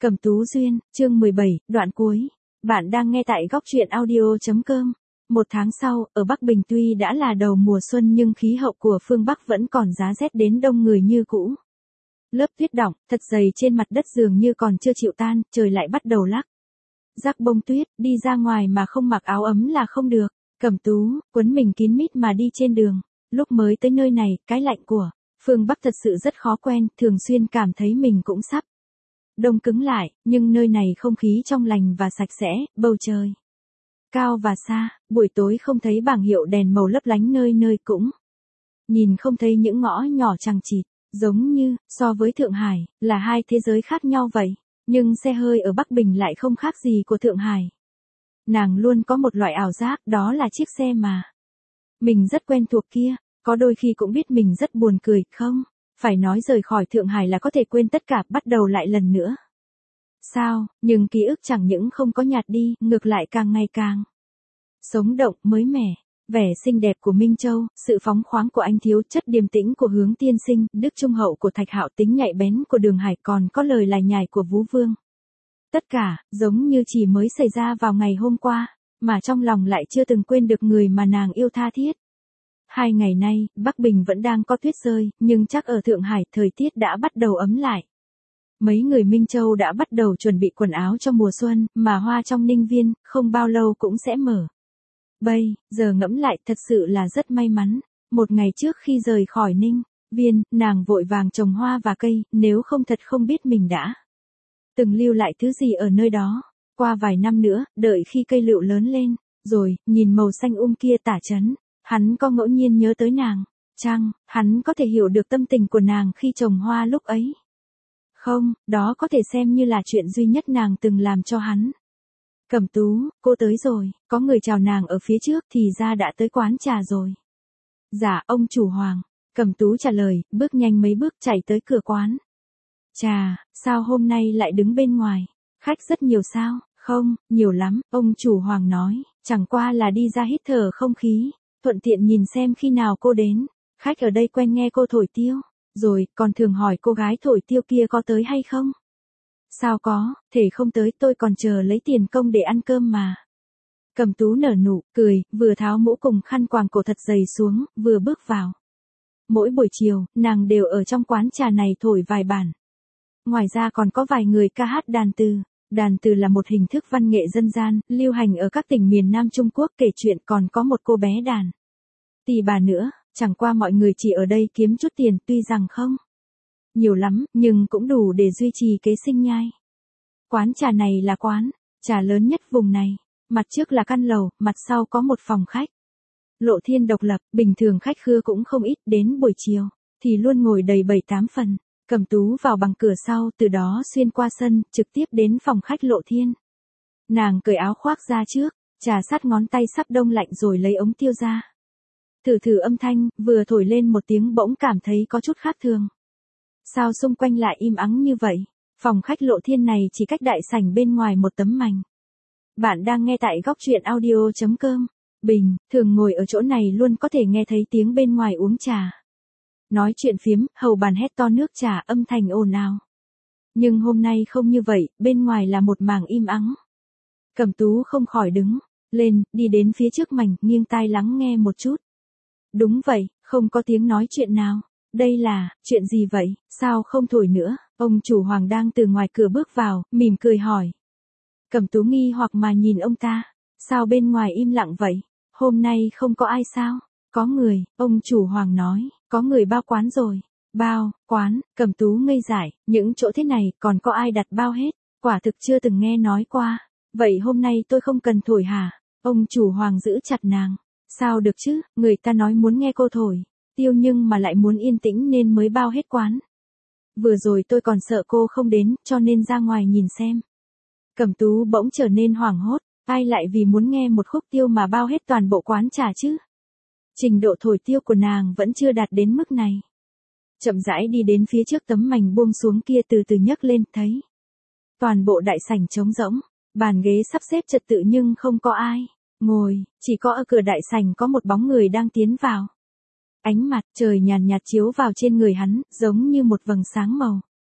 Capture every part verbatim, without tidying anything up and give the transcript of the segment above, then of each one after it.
Cẩm Tú Duyên, chương mười bảy, đoạn cuối. Bạn đang nghe tại góc truyện audio.com. Một tháng sau, ở Bắc Bình tuy đã là đầu mùa xuân nhưng khí hậu của phương Bắc vẫn còn giá rét đến đông người như cũ. Lớp tuyết đọng, thật dày trên mặt đất dường như còn chưa chịu tan, trời lại bắt đầu lắc. Rắc bông tuyết, đi ra ngoài mà không mặc áo ấm là không được. Cẩm Tú, quấn mình kín mít mà đi trên đường. Lúc mới tới nơi này, cái lạnh của phương Bắc thật sự rất khó quen, thường xuyên cảm thấy mình cũng sắp đông cứng lại, nhưng nơi này không khí trong lành và sạch sẽ, bầu trời cao và xa, buổi tối không thấy bảng hiệu đèn màu lấp lánh nơi nơi cũng nhìn không thấy những ngõ nhỏ chằng chịt, giống như, so với Thượng Hải, là hai thế giới khác nhau vậy, nhưng xe hơi ở Bắc Bình lại không khác gì của Thượng Hải. Nàng luôn có một loại ảo giác, đó là chiếc xe mà mình rất quen thuộc kia, có đôi khi cũng biết mình rất buồn cười, không? Phải nói rời khỏi Thượng Hải là có thể quên tất cả, bắt đầu lại lần nữa. Sao, nhưng ký ức chẳng những không có nhạt đi, ngược lại càng ngày càng sống động, mới mẻ. Vẻ xinh đẹp của Minh Châu, sự phóng khoáng của anh Thiếu, chất điềm tĩnh của Hướng Tiên Sinh, đức trung hậu của Thạch Hạo, tính nhạy bén của Đường Hải, còn có lời lải nhải của Vũ Vương. Tất cả, giống như chỉ mới xảy ra vào ngày hôm qua, mà trong lòng lại chưa từng quên được người mà nàng yêu tha thiết. Hai ngày nay, Bắc Bình vẫn đang có tuyết rơi, nhưng chắc ở Thượng Hải thời tiết đã bắt đầu ấm lại. Mấy người Minh Châu đã bắt đầu chuẩn bị quần áo cho mùa xuân, mà hoa trong Ninh Viên, không bao lâu cũng sẽ mở. Bây giờ ngẫm lại thật sự là rất may mắn. Một ngày trước khi rời khỏi Ninh Viên, nàng vội vàng trồng hoa và cây, nếu không thật không biết mình đã từng lưu lại thứ gì ở nơi đó. Qua vài năm nữa, đợi khi cây lựu lớn lên, rồi, nhìn màu xanh um kia tả trấn, hắn có ngẫu nhiên nhớ tới nàng, chăng, hắn có thể hiểu được tâm tình của nàng khi trồng hoa lúc ấy? Không, đó có thể xem như là chuyện duy nhất nàng từng làm cho hắn. Cẩm Tú, cô tới rồi, có người chào nàng ở phía trước thì ra đã tới quán trà rồi. Dạ, ông chủ Hoàng. Cẩm Tú trả lời, bước nhanh mấy bước chạy tới cửa quán. Chà, sao hôm nay lại đứng bên ngoài? Khách rất nhiều sao? Không, nhiều lắm, ông chủ Hoàng nói, chẳng qua là đi ra hít thở không khí, thuận tiện nhìn xem khi nào cô đến. Khách ở đây quen nghe cô thổi tiêu, rồi còn thường hỏi cô gái thổi tiêu kia có tới hay không? Sao có, thể không tới, tôi còn chờ lấy tiền công để ăn cơm mà. Cẩm Tú nở nụ cười, vừa tháo mũ cùng khăn quàng cổ thật dày xuống, vừa bước vào. Mỗi buổi chiều, nàng đều ở trong quán trà này thổi vài bản. Ngoài ra còn có vài người ca hát đàn từ. Đàn từ là một hình thức văn nghệ dân gian, lưu hành ở các tỉnh miền Nam Trung Quốc. Kể chuyện còn có một cô bé đàn tỳ bà nữa, chẳng qua mọi người chỉ ở đây kiếm chút tiền, tuy rằng không nhiều lắm, nhưng cũng đủ để duy trì kế sinh nhai. Quán trà này là quán trà lớn nhất vùng này, mặt trước là căn lầu, mặt sau có một phòng khách. Lộ thiên độc lập, bình thường khách khứa cũng không ít, đến buổi chiều thì luôn ngồi đầy bảy tám phần. Cẩm Tú vào bằng cửa sau, từ đó xuyên qua sân, trực tiếp đến phòng khách Lộ Thiên. Nàng cởi áo khoác ra trước, trà sát ngón tay sắp đông lạnh rồi lấy ống tiêu ra. Thử thử âm thanh, vừa thổi lên một tiếng bỗng cảm thấy có chút khác thường. Sao xung quanh lại im ắng như vậy? Phòng khách Lộ Thiên này chỉ cách đại sảnh bên ngoài một tấm mành. Bạn đang nghe tại góc truyện audio.com. Bình, thường ngồi ở chỗ này luôn có thể nghe thấy tiếng bên ngoài uống trà. Nói chuyện phiếm, hầu bàn hét to nước trà, âm thanh ồn ào. Nhưng hôm nay không như vậy, bên ngoài là một mảng im ắng. Cẩm Tú không khỏi đứng lên, đi đến phía trước mành, nghiêng tai lắng nghe một chút. Đúng vậy, không có tiếng nói chuyện nào. Đây là, chuyện gì vậy, sao không thổi nữa? Ông chủ Hoàng đang từ ngoài cửa bước vào, mỉm cười hỏi. Cẩm Tú nghi hoặc mà nhìn ông ta, sao bên ngoài im lặng vậy? Hôm nay không có ai sao? Có người, ông chủ Hoàng nói, có người bao quán rồi. Bao, quán, Cẩm Tú ngây dại, những chỗ thế này còn có ai đặt bao hết, quả thực chưa từng nghe nói qua. Vậy hôm nay tôi không cần thổi hả? Ông chủ Hoàng giữ chặt nàng. Sao được chứ, người ta nói muốn nghe cô thổi tiêu nhưng mà lại muốn yên tĩnh nên mới bao hết quán. Vừa rồi tôi còn sợ cô không đến, cho nên ra ngoài nhìn xem. Cẩm Tú bỗng trở nên hoảng hốt, ai lại vì muốn nghe một khúc tiêu mà bao hết toàn bộ quán trà chứ? Trình độ thổi tiêu của nàng vẫn chưa đạt đến mức này. Chậm rãi đi đến phía trước tấm mành buông xuống kia, từ từ nhấc lên, thấy toàn bộ đại sảnh trống rỗng, bàn ghế sắp xếp trật tự nhưng không có ai ngồi, chỉ có ở cửa đại sảnh có một bóng người đang tiến vào. Ánh mặt trời nhàn nhạt chiếu vào trên người hắn, giống như một vầng sáng màu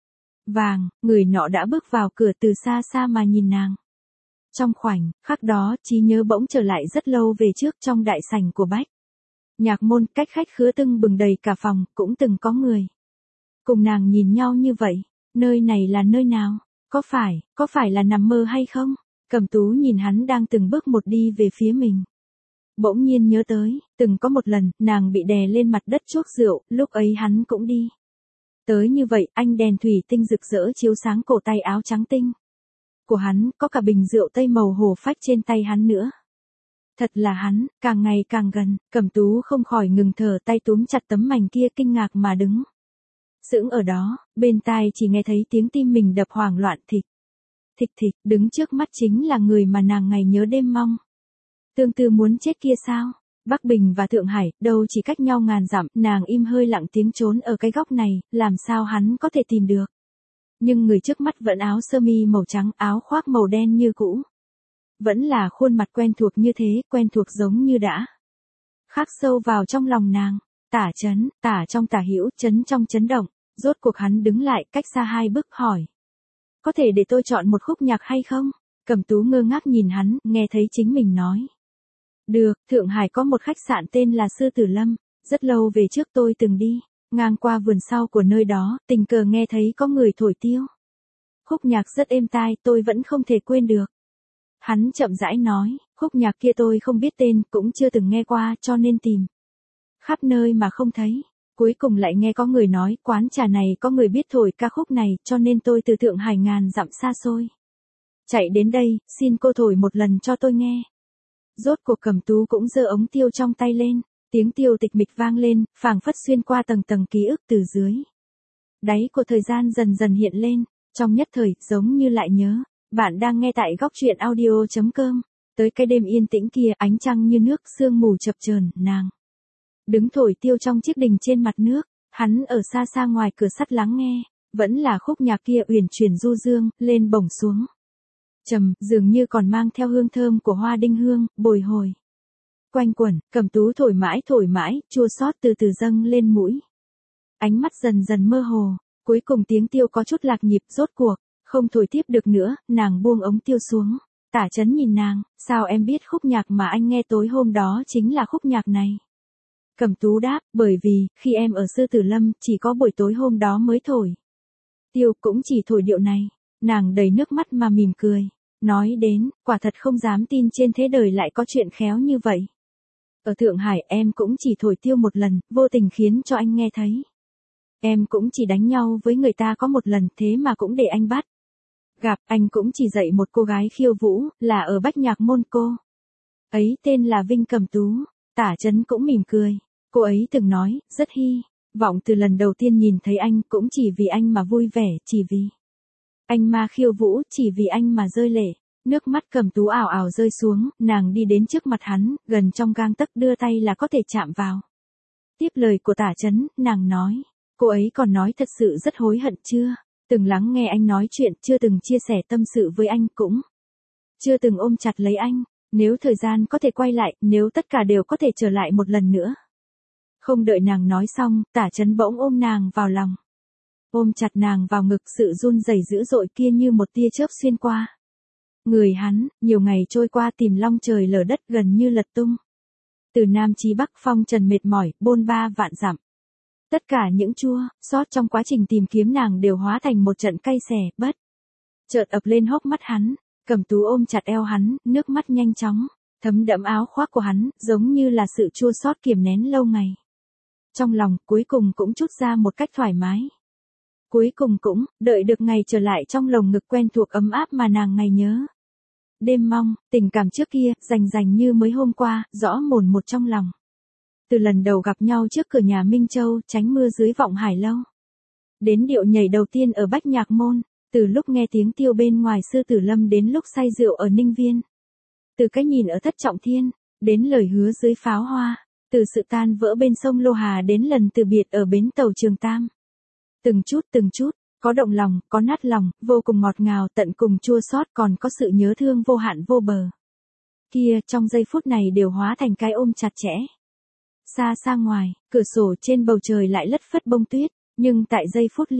vàng, người nọ đã bước vào cửa từ xa xa mà nhìn nàng. Trong khoảnh khắc đó, trí nhớ bỗng trở lại rất lâu về trước trong đại sảnh của Bách Nhạc Môn, cách khách khứa tưng bừng đầy cả phòng, cũng từng có người cùng nàng nhìn nhau như vậy. Nơi này là nơi nào? Có phải, có phải là nằm mơ hay không? Cẩm Tú nhìn hắn đang từng bước một đi về phía mình. Bỗng nhiên nhớ tới, từng có một lần, nàng bị đè lên mặt đất chuốc rượu, lúc ấy hắn cũng đi tới như vậy, anh đèn thủy tinh rực rỡ chiếu sáng cổ tay áo trắng tinh của hắn, có cả bình rượu tây màu hổ phách trên tay hắn nữa. Thật là hắn, càng ngày càng gần, Cẩm Tú không khỏi ngừng thở, tay túm chặt tấm mảnh kia, kinh ngạc mà đứng sững ở đó, bên tai chỉ nghe thấy tiếng tim mình đập hoảng loạn, thịch, thịch thịch, đứng trước mắt chính là người mà nàng ngày nhớ đêm mong. Tương tư muốn chết kia sao? Bắc Bình và Thượng Hải, đâu chỉ cách nhau ngàn dặm, nàng im hơi lặng tiếng trốn ở cái góc này, làm sao hắn có thể tìm được. Nhưng người trước mắt vẫn áo sơ mi màu trắng, áo khoác màu đen như cũ. Vẫn là khuôn mặt quen thuộc như thế, quen thuộc giống như đã khắc sâu vào trong lòng nàng. Tả Chấn, tả trong tả hữu, chấn trong chấn động. Rốt cuộc hắn đứng lại, cách xa hai bước hỏi. Có thể để tôi chọn một khúc nhạc hay không? Cẩm Tú ngơ ngác nhìn hắn, nghe thấy chính mình nói. Được, Thượng Hải có một khách sạn tên là Sư Tử Lâm, rất lâu về trước tôi từng đi, ngang qua vườn sau của nơi đó, tình cờ nghe thấy có người thổi tiêu. Khúc nhạc rất êm tai, tôi vẫn không thể quên được. Hắn chậm rãi nói, khúc nhạc kia tôi không biết tên, cũng chưa từng nghe qua, cho nên tìm khắp nơi mà không thấy. Cuối cùng lại nghe có người nói, quán trà này có người biết thổi ca khúc này, cho nên tôi từ Thượng Hải ngàn dặm xa xôi chạy đến đây, xin cô thổi một lần cho tôi nghe. Rốt cuộc Cẩm Tú cũng giơ ống tiêu trong tay lên, tiếng tiêu tịch mịch vang lên, phảng phất xuyên qua tầng tầng ký ức từ dưới đáy của thời gian dần dần hiện lên, trong nhất thời, giống như lại nhớ. Bạn đang nghe tại góc truyện audio chấm com. Tới cái đêm yên tĩnh kia, ánh trăng như nước, sương mù chập chờn, nàng đứng thổi tiêu trong chiếc đình trên mặt nước, hắn ở xa xa ngoài cửa sắt lắng nghe, vẫn là khúc nhạc kia uyển chuyển du dương, lên bổng xuống trầm, dường như còn mang theo hương thơm của hoa đinh hương, bồi hồi quanh quẩn. Cẩm Tú thổi mãi thổi mãi, chua xót từ từ dâng lên mũi. Ánh mắt dần dần mơ hồ, cuối cùng tiếng tiêu có chút lạc nhịp, rốt cuộc không thổi tiếp được nữa, nàng buông ống tiêu xuống. Tả Chấn nhìn nàng, sao em biết khúc nhạc mà anh nghe tối hôm đó chính là khúc nhạc này? Cẩm Tú đáp, bởi vì, khi em ở Sư Tử Lâm, chỉ có buổi tối hôm đó mới thổi tiêu, cũng chỉ thổi điệu này. Nàng đầy nước mắt mà mỉm cười, nói đến, quả thật không dám tin trên thế đời lại có chuyện khéo như vậy. Ở Thượng Hải em cũng chỉ thổi tiêu một lần, vô tình khiến cho anh nghe thấy. Em cũng chỉ đánh nhau với người ta có một lần, thế mà cũng để anh bắt gặp. Anh cũng chỉ dạy một cô gái khiêu vũ, là ở Bách Nhạc Môn, cô ấy tên là Vinh Cẩm Tú. Tả Chấn cũng mỉm cười, cô ấy từng nói, rất hy vọng từ lần đầu tiên nhìn thấy anh, cũng chỉ vì anh mà vui vẻ, chỉ vì anh mà khiêu vũ, chỉ vì anh mà rơi lệ. Nước mắt Cẩm Tú ảo ảo rơi xuống, nàng đi đến trước mặt hắn, gần trong gang tấc, đưa tay là có thể chạm vào. Tiếp lời của Tả Chấn, nàng nói, cô ấy còn nói thật sự rất hối hận, chưa từng lắng nghe anh nói chuyện, chưa từng chia sẻ tâm sự với anh, cũng chưa từng ôm chặt lấy anh. Nếu thời gian có thể quay lại, nếu tất cả đều có thể trở lại một lần nữa. Không đợi nàng nói xong, Tả Chấn bỗng ôm nàng vào lòng, ôm chặt nàng vào ngực, sự run rẩy dữ dội kia như một tia chớp xuyên qua người hắn. Nhiều ngày trôi qua, tìm long trời lở đất, gần như lật tung. Từ Nam chí Bắc, phong trần mệt mỏi, bôn ba vạn dặm. Tất cả những chua xót trong quá trình tìm kiếm nàng đều hóa thành một trận cay xè, bất chợt ập lên hốc mắt hắn. Cẩm Tú ôm chặt eo hắn, nước mắt nhanh chóng thấm đẫm áo khoác của hắn, giống như là sự chua xót kiềm nén lâu ngày trong lòng, cuối cùng cũng trút ra một cách thoải mái. Cuối cùng cũng đợi được ngày trở lại trong lồng ngực quen thuộc ấm áp mà nàng ngày nhớ đêm mong. Tình cảm trước kia, rành rành như mới hôm qua, rõ mồn một trong lòng. Từ lần đầu gặp nhau trước cửa nhà Minh Châu, tránh mưa dưới vọng hải lâu, đến điệu nhảy đầu tiên ở Bách Nhạc Môn, từ lúc nghe tiếng tiêu bên ngoài Sư Tử Lâm đến lúc say rượu ở Ninh Viên, từ cái nhìn ở Thất Trọng Thiên đến lời hứa dưới pháo hoa, từ sự tan vỡ bên sông Lô Hà đến lần từ biệt ở bến tàu Trường Tam. Từng chút từng chút, có động lòng, có nát lòng, vô cùng ngọt ngào, tận cùng chua xót, còn có sự nhớ thương vô hạn vô bờ. Kia, trong giây phút này đều hóa thành cái ôm chặt chẽ. Xa xa ngoài, cửa sổ trên bầu trời lại lất phất bông tuyết, nhưng tại giây phút lưu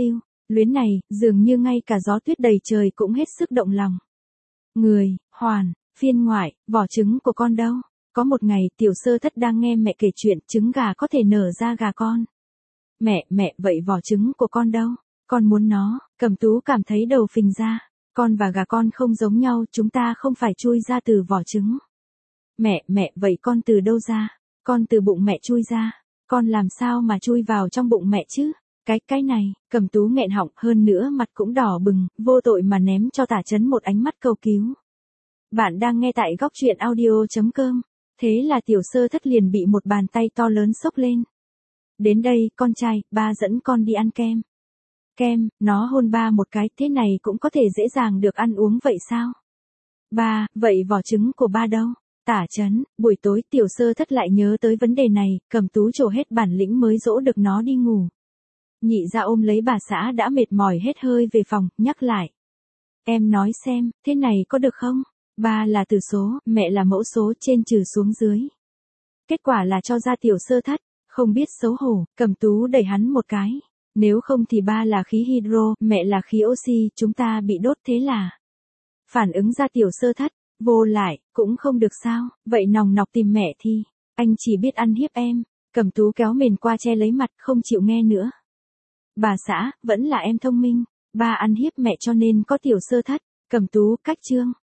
Luyến này, dường như ngay cả gió tuyết đầy trời cũng hết sức động lòng. Người, hoàn, phiên ngoại, vỏ trứng của con đâu? Có một ngày, tiểu sơ thất đang nghe mẹ kể chuyện trứng gà có thể nở ra gà con. Mẹ, mẹ, vậy vỏ trứng của con đâu? Con muốn nó. Cẩm Tú cảm thấy đầu phình ra. Con và gà con không giống nhau, chúng ta không phải chui ra từ vỏ trứng. Mẹ, mẹ, vậy con từ đâu ra? Con từ bụng mẹ chui ra. Con làm sao mà chui vào trong bụng mẹ chứ? Cái, cái này, Cẩm Tú nghẹn họng, hơn nữa mặt cũng đỏ bừng, vô tội mà ném cho Tả Chấn một ánh mắt cầu cứu. Bạn đang nghe tại góc truyện audio chấm com. Thế là tiểu sơ thất liền bị một bàn tay to lớn xốc lên. Đến đây, con trai, ba dẫn con đi ăn kem. Kem, nó hôn ba một cái, thế này cũng có thể dễ dàng được ăn uống vậy sao? Ba, vậy vỏ trứng của ba đâu? Tả Chấn, buổi tối tiểu sơ thất lại nhớ tới vấn đề này, Cẩm Tú trổ hết bản lĩnh mới dỗ được nó đi ngủ. Nhị ra ôm lấy bà xã đã mệt mỏi hết hơi về phòng, nhắc lại. Em nói xem, thế này có được không? Ba là từ số, mẹ là mẫu số trên trừ xuống dưới. Kết quả là cho ra tiểu sơ thất, không biết xấu hổ, Cẩm Tú đẩy hắn một cái. Nếu không thì ba là khí hydro, mẹ là khí oxy, chúng ta bị đốt thế là. Phản ứng ra tiểu sơ thất, vô lại, cũng không được sao, vậy nòng nọc tìm mẹ thì, anh chỉ biết ăn hiếp em. Cẩm Tú kéo mền qua che lấy mặt, không chịu nghe nữa. Bà xã, vẫn là em thông minh, ba ăn hiếp mẹ cho nên có tiểu sơ thất. Cẩm Tú cách chương.